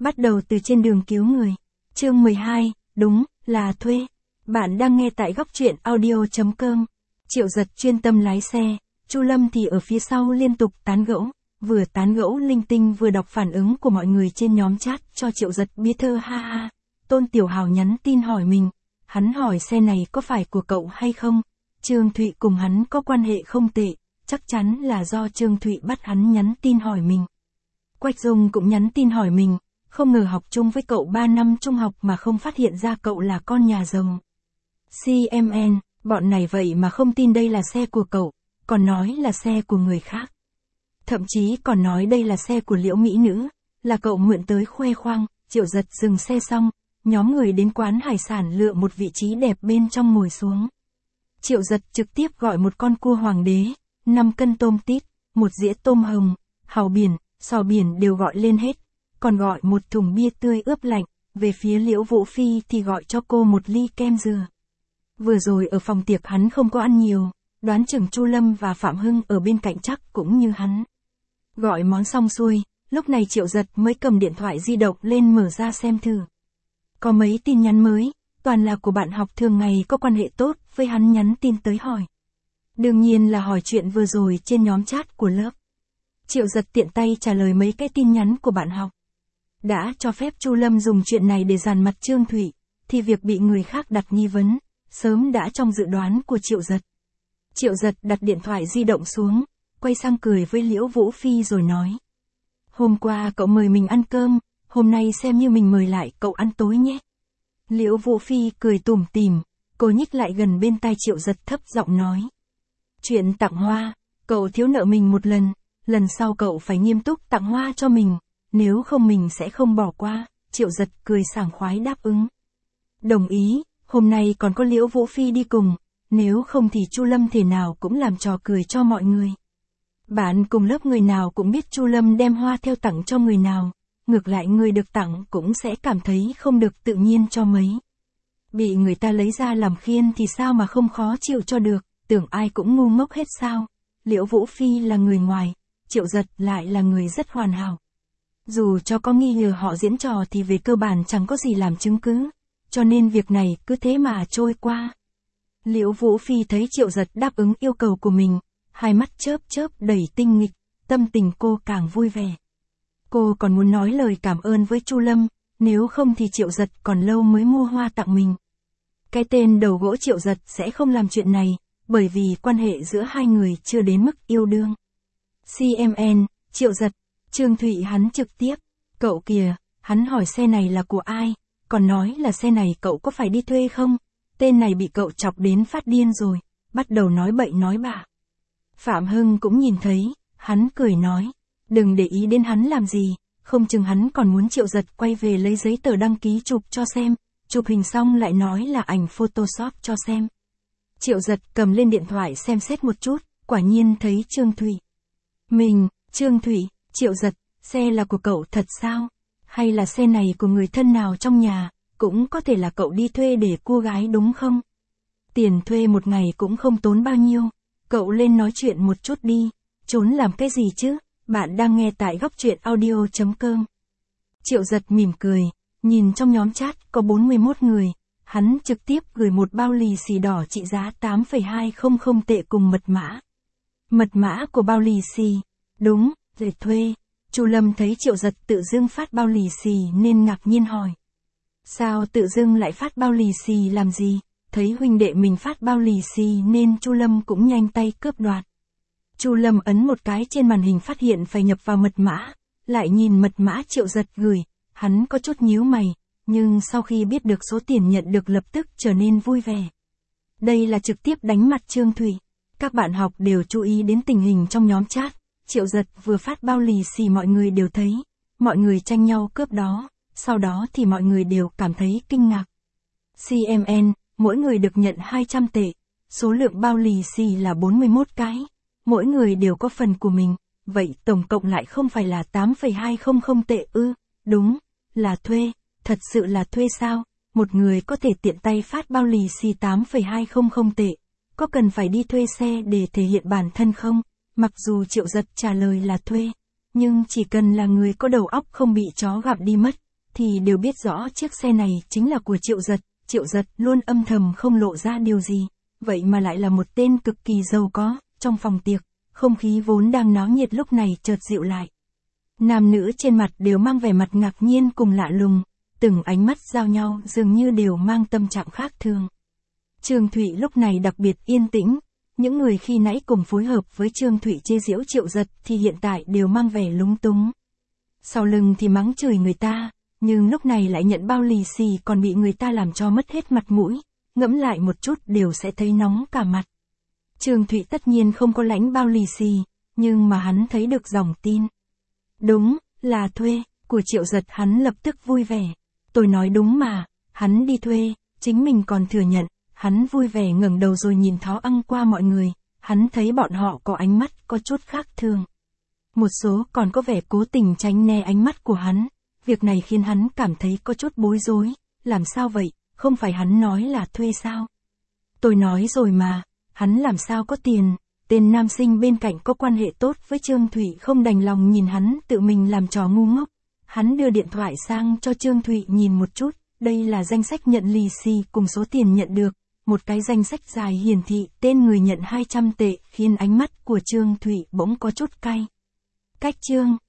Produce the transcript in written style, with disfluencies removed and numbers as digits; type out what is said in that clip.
Bắt đầu từ trên đường cứu người. Chương 12, đúng, là thuê. Bạn đang nghe tại góc truyện audio.com. Triệu Giật chuyên tâm lái xe, Chu Lâm thì ở phía sau liên tục tán gẫu, vừa tán gẫu linh tinh vừa đọc phản ứng của mọi người trên nhóm chat cho Triệu Giật bia thơ ha ha. Tôn Tiểu Hào nhắn tin hỏi mình, hắn hỏi xe này có phải của cậu hay không? Trương Thụy cùng hắn có quan hệ không tệ, chắc chắn là do Trương Thụy bắt hắn nhắn tin hỏi mình. Quách Dung cũng nhắn tin hỏi mình, không ngờ học chung với cậu 3 năm trung học mà không phát hiện ra cậu là con nhà giàu. CMN, bọn này vậy mà không tin đây là xe của cậu, còn nói là xe của người khác. Thậm chí còn nói đây là xe của Liễu Mỹ Nữ, là cậu mượn tới khoe khoang. Triệu Giật dừng xe xong, nhóm người đến quán hải sản lựa một vị trí đẹp bên trong ngồi xuống. Triệu Giật trực tiếp gọi một con cua hoàng đế, 5 cân tôm tít, một dĩa tôm hồng, hàu biển, sò biển đều gọi lên hết, còn gọi một thùng bia tươi ướp lạnh. Về phía Liễu Vũ Phi thì gọi cho cô một ly kem dừa. Vừa rồi ở phòng tiệc hắn không có ăn nhiều, đoán chừng Chu Lâm và Phạm Hưng ở bên cạnh chắc cũng như hắn. Gọi món xong xuôi, lúc này Triệu Giật mới cầm điện thoại di động lên mở ra xem thử. Có mấy tin nhắn mới, toàn là của bạn học thường ngày có quan hệ tốt với hắn nhắn tin tới hỏi. Đương nhiên là hỏi chuyện vừa rồi trên nhóm chat của lớp. Triệu Giật tiện tay trả lời mấy cái tin nhắn của bạn học. Đã cho phép Chu Lâm dùng chuyện này để dàn mặt Trương Thụy, thì việc bị người khác đặt nghi vấn, sớm đã trong dự đoán của Triệu Giật. Triệu Giật đặt điện thoại di động xuống, quay sang cười với Liễu Vũ Phi rồi nói. Hôm qua cậu mời mình ăn cơm, hôm nay xem như mình mời lại cậu ăn tối nhé. Liễu Vũ Phi cười tủm tỉm, cô nhích lại gần bên tai Triệu Giật thấp giọng nói. Chuyện tặng hoa, cậu thiếu nợ mình một lần sau cậu phải nghiêm túc tặng hoa cho mình, nếu không mình sẽ không bỏ qua. Triệu Giật cười sảng khoái đáp ứng. Đồng ý, hôm nay còn có Liễu Vũ Phi đi cùng, nếu không thì Chu Lâm thể nào cũng làm trò cười cho mọi người. Bạn cùng lớp người nào cũng biết Chu Lâm đem hoa theo tặng cho người nào, ngược lại người được tặng cũng sẽ cảm thấy không được tự nhiên cho mấy. Bị người ta lấy ra làm khiên thì sao mà không khó chịu cho được, tưởng ai cũng ngu ngốc hết sao. Liễu Vũ Phi là người ngoài, Triệu Giật lại là người rất hoàn hảo. Dù cho có nghi ngờ họ diễn trò thì về cơ bản chẳng có gì làm chứng cứ, cho nên việc này cứ thế mà trôi qua. Liễu Vũ Phi thấy Triệu Giật đáp ứng yêu cầu của mình, hai mắt chớp chớp đầy tinh nghịch, tâm tình cô càng vui vẻ. Cô còn muốn nói lời cảm ơn với Chu Lâm, nếu không thì Triệu Giật còn lâu mới mua hoa tặng mình. Cái tên đầu gỗ Triệu Giật sẽ không làm chuyện này, bởi vì quan hệ giữa hai người chưa đến mức yêu đương. CMN, Triệu Giật, Trương Thụy hắn trực tiếp, cậu kìa, hắn hỏi xe này là của ai, còn nói là xe này cậu có phải đi thuê không, tên này bị cậu chọc đến phát điên rồi, bắt đầu nói bậy nói bạ. Phạm Hưng cũng nhìn thấy, hắn cười nói, đừng để ý đến hắn làm gì, không chừng hắn còn muốn Triệu Giật quay về lấy giấy tờ đăng ký chụp cho xem, chụp hình xong lại nói là ảnh Photoshop cho xem. Triệu Giật cầm lên điện thoại xem xét một chút, quả nhiên thấy Trương Thụy. Trương Thụy, Triệu Giật, xe là của cậu thật sao? Hay là xe này của người thân nào trong nhà, cũng có thể là cậu đi thuê để cua gái đúng không? Tiền thuê một ngày cũng không tốn bao nhiêu, cậu lên nói chuyện một chút đi, trốn làm cái gì chứ? Bạn đang nghe tại góc truyện audio.com. Triệu Giật mỉm cười, nhìn trong nhóm chat có 41 người, hắn trực tiếp gửi một bao lì xì đỏ trị giá 8,200 tệ cùng mật mã. Mật mã của bao lì xì, đúng, để thuê. Chu Lâm thấy Triệu Giật tự dưng phát bao lì xì nên ngạc nhiên hỏi. Sao tự dưng lại phát bao lì xì làm gì? Thấy huynh đệ mình phát bao lì xì nên Chu Lâm cũng nhanh tay cướp đoạt. Chu Lâm ấn một cái trên màn hình phát hiện phải nhập vào mật mã, lại nhìn mật mã Triệu Giật gửi, hắn có chút nhíu mày, nhưng sau khi biết được số tiền nhận được lập tức trở nên vui vẻ. Đây là trực tiếp đánh mặt Trương Thụy. Các bạn học đều chú ý đến tình hình trong nhóm chat, Triệu Giật vừa phát bao lì xì mọi người đều thấy, mọi người tranh nhau cướp đó, sau đó thì mọi người đều cảm thấy kinh ngạc. CMN, mỗi người được nhận 200 tệ, số lượng bao lì xì là 41 cái, mỗi người đều có phần của mình, vậy tổng cộng lại không phải là 8,200 tệ ư? Đúng, là thuê, thật sự là thuê sao? Một người có thể tiện tay phát bao lì xì 8,200 tệ, có cần phải đi thuê xe để thể hiện bản thân không? Mặc dù Triệu Giật trả lời là thuê, nhưng chỉ cần là người có đầu óc không bị chó gặm đi mất, thì đều biết rõ chiếc xe này chính là của Triệu Giật. Triệu Giật luôn âm thầm không lộ ra điều gì, vậy mà lại là một tên cực kỳ giàu có. Trong phòng tiệc, không khí vốn đang náo nhiệt lúc này chợt dịu lại. Nam nữ trên mặt đều mang vẻ mặt ngạc nhiên cùng lạ lùng, từng ánh mắt giao nhau dường như đều mang tâm trạng khác thường. Trương Thụy lúc này đặc biệt yên tĩnh, những người khi nãy cùng phối hợp với Trương Thụy chế giễu Triệu Giật thì hiện tại đều mang vẻ lúng túng. Sau lưng thì mắng chửi người ta, nhưng lúc này lại nhận bao lì xì còn bị người ta làm cho mất hết mặt mũi, ngẫm lại một chút đều sẽ thấy nóng cả mặt. Trương Thụy tất nhiên không có lãnh bao lì xì, nhưng mà hắn thấy được dòng tin. Đúng, là thuê, của Triệu Giật, hắn lập tức vui vẻ. Tôi nói đúng mà, hắn đi thuê, chính mình còn thừa nhận. Hắn vui vẻ ngẩng đầu rồi nhìn thó ăng qua mọi người, hắn thấy bọn họ có ánh mắt có chút khác thường. Một số còn có vẻ cố tình tránh né ánh mắt của hắn, việc này khiến hắn cảm thấy có chút bối rối, làm sao vậy, không phải hắn nói là thuê sao? Tôi nói rồi mà, hắn làm sao có tiền? Tên nam sinh bên cạnh có quan hệ tốt với Trương Thụy không đành lòng nhìn hắn tự mình làm trò ngu ngốc. Hắn đưa điện thoại sang cho Trương Thụy nhìn một chút, đây là danh sách nhận lì xì cùng số tiền nhận được. Một cái danh sách dài hiển thị tên người nhận 200 tệ khiến ánh mắt của Trương Thụy bỗng có chút cay. Cách Trương